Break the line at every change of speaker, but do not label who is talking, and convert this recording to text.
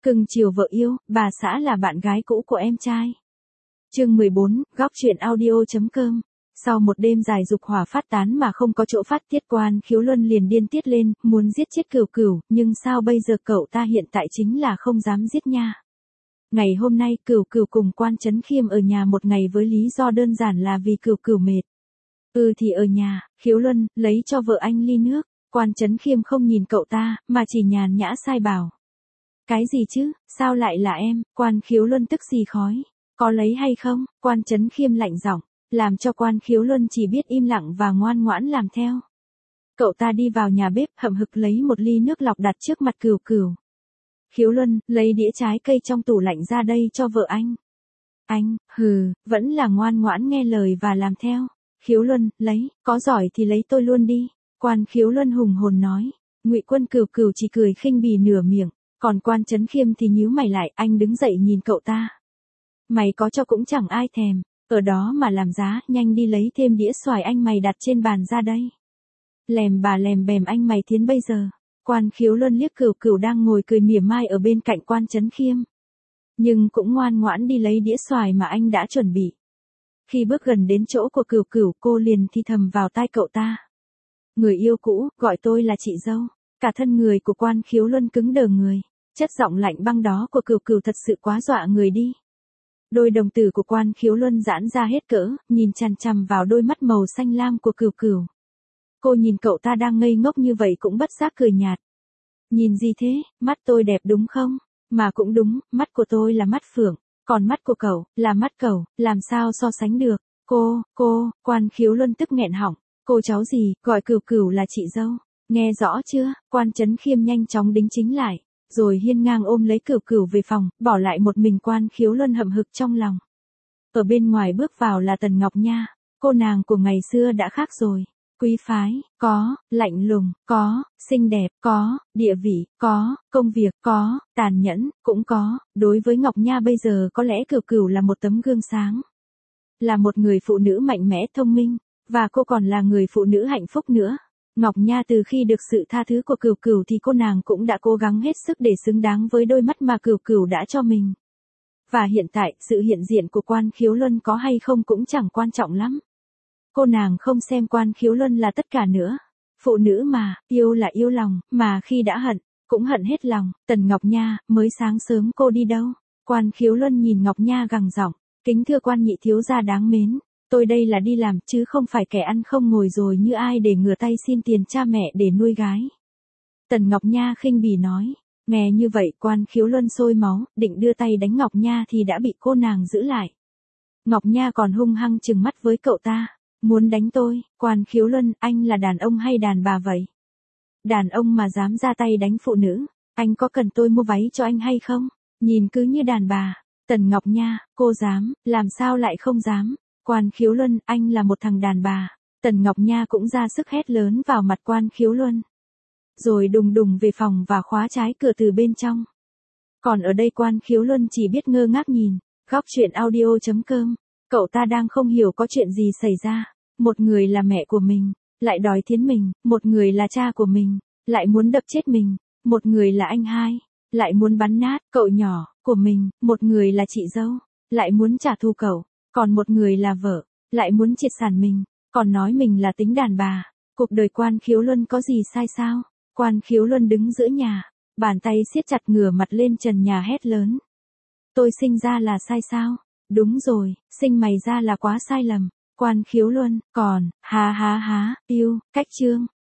Cưng chiều vợ yêu, bà xã là bạn gái cũ của em trai. Chương 14, góc chuyện audio.com. Sau một đêm dài dục hỏa phát tán mà không có chỗ phát tiết, Quan Khiếu Luân liền điên tiết lên, muốn giết chết Cửu Cửu, nhưng sao bây giờ cậu ta hiện tại chính là không dám giết nha. Ngày hôm nay Cửu Cửu cùng Quan Chấn Khiêm ở nhà một ngày với lý do đơn giản là vì Cửu Cửu mệt. Thì ở nhà, Khiếu Luân, lấy cho vợ anh ly nước. Quan Chấn Khiêm không nhìn cậu ta, mà chỉ nhàn nhã sai bảo. Cái gì chứ, sao lại là em? Quan Khiếu Luân tức xì khói. Có lấy hay không? Quan Chấn Khiêm lạnh giọng, làm cho Quan Khiếu Luân chỉ biết im lặng và ngoan ngoãn làm theo. Cậu ta đi vào nhà bếp, hậm hực lấy một ly nước lọc đặt trước mặt Cửu Cửu. Khiếu Luân, lấy đĩa trái cây trong tủ lạnh ra đây cho vợ anh. Anh, vẫn là ngoan ngoãn nghe lời và làm theo. Khiếu Luân, lấy, có giỏi thì lấy tôi luôn đi. Quan Khiếu Luân hùng hồn nói. Ngụy Quân Cửu Cửu chỉ cười khinh bỉ nửa miệng, còn Quan Chấn Khiêm thì nhíu mày lại, anh đứng dậy nhìn cậu ta. Mày có cho cũng chẳng ai thèm, ở đó mà làm giá, nhanh đi lấy thêm đĩa xoài anh mày đặt trên bàn ra đây. Lèm bà lèm bèm anh mày tiến bây giờ. Quan Khiếu Luân liếc Cửu Cửu đang ngồi cười mỉa mai ở bên cạnh Quan Chấn Khiêm, nhưng cũng ngoan ngoãn đi lấy đĩa xoài mà anh đã chuẩn bị. Khi bước gần đến chỗ của Cửu Cửu, cô liền thì thầm vào tai cậu ta. Người yêu cũ, gọi tôi là chị dâu. Cả thân người của Quan Khiếu Luân cứng đờ người, chất giọng lạnh băng đó của Cửu Cửu thật sự quá dọa người đi. Đôi đồng tử của Quan Khiếu Luân giãn ra hết cỡ, nhìn chằm chằm vào đôi mắt màu xanh lam của Cửu Cửu. Cô nhìn cậu ta đang ngây ngốc như vậy cũng bất giác cười nhạt. Nhìn gì thế, mắt tôi đẹp đúng không? Mà cũng đúng, mắt của tôi là mắt phượng, còn mắt của cậu, là mắt cẩu, làm sao so sánh được? Quan Khiếu Luân tức nghẹn họng. Cô cháu gì, gọi Cửu Cửu là chị dâu. Nghe rõ chưa? Quan Chấn Khiêm nhanh chóng đính chính lại, rồi hiên ngang ôm lấy Cửu Cửu về phòng, bỏ lại một mình Quan Khiếu Luân hậm hực trong lòng. Ở bên ngoài bước vào là Tần Ngọc Nha, cô nàng của ngày xưa đã khác rồi. Quý phái, có, lạnh lùng, có, xinh đẹp, có, địa vị, có, công việc, có, tàn nhẫn, cũng có. Đối với Ngọc Nha bây giờ có lẽ Cửu Cửu là một tấm gương sáng. Là một người phụ nữ mạnh mẽ thông minh, và cô còn là người phụ nữ hạnh phúc nữa. Ngọc Nha từ khi được sự tha thứ của Cửu Cửu thì cô nàng cũng đã cố gắng hết sức để xứng đáng với đôi mắt mà Cửu Cửu đã cho mình. Và hiện tại, sự hiện diện của Quan Khiếu Luân có hay không cũng chẳng quan trọng lắm. Cô nàng không xem Quan Khiếu Luân là tất cả nữa. Phụ nữ mà, yêu là yêu lòng, mà khi đã hận, cũng hận hết lòng. Tần Ngọc Nha, mới sáng sớm cô đi đâu? Quan Khiếu Luân nhìn Ngọc Nha gằn giọng, kính thưa Quan nhị thiếu gia đáng mến. Tôi đây là đi làm, chứ không phải kẻ ăn không ngồi rồi như ai để ngửa tay xin tiền cha mẹ để nuôi gái. Tần Ngọc Nha khinh bỉ nói. Nghe như vậy Quan Khiếu Luân sôi máu, định đưa tay đánh Ngọc Nha thì đã bị cô nàng giữ lại. Ngọc Nha còn hung hăng trừng mắt với cậu ta. Muốn đánh tôi? Quan Khiếu Luân, anh là đàn ông hay đàn bà vậy? Đàn ông mà dám ra tay đánh phụ nữ, anh có cần tôi mua váy cho anh hay không? Nhìn cứ như đàn bà. Tần Ngọc Nha, cô dám, làm sao lại không dám? Quan Khiếu Luân, anh là một thằng đàn bà. Tần Ngọc Nha cũng ra sức hét lớn vào mặt Quan Khiếu Luân. Rồi đùng đùng về phòng và khóa trái cửa từ bên trong. Còn ở đây Quan Khiếu Luân chỉ biết ngơ ngác nhìn. Góc chuyện audio.com. Cậu ta đang không hiểu có chuyện gì xảy ra. Một người là mẹ của mình, lại đòi thiến mình. Một người là cha của mình, lại muốn đập chết mình. Một người là anh hai, lại muốn bắn nát cậu nhỏ của mình. Một người là chị dâu, lại muốn trả thù cậu. Còn một người là vợ, lại muốn triệt sản mình, còn nói mình là tính đàn bà. Cuộc đời Quan Khiếu Luân có gì sai sao? Quan Khiếu Luân đứng giữa nhà, bàn tay siết chặt ngửa mặt lên trần nhà hét lớn. Tôi sinh ra là sai sao? Đúng rồi, sinh mày ra là quá sai lầm. Quan Khiếu Luân, còn, yêu, cách chương.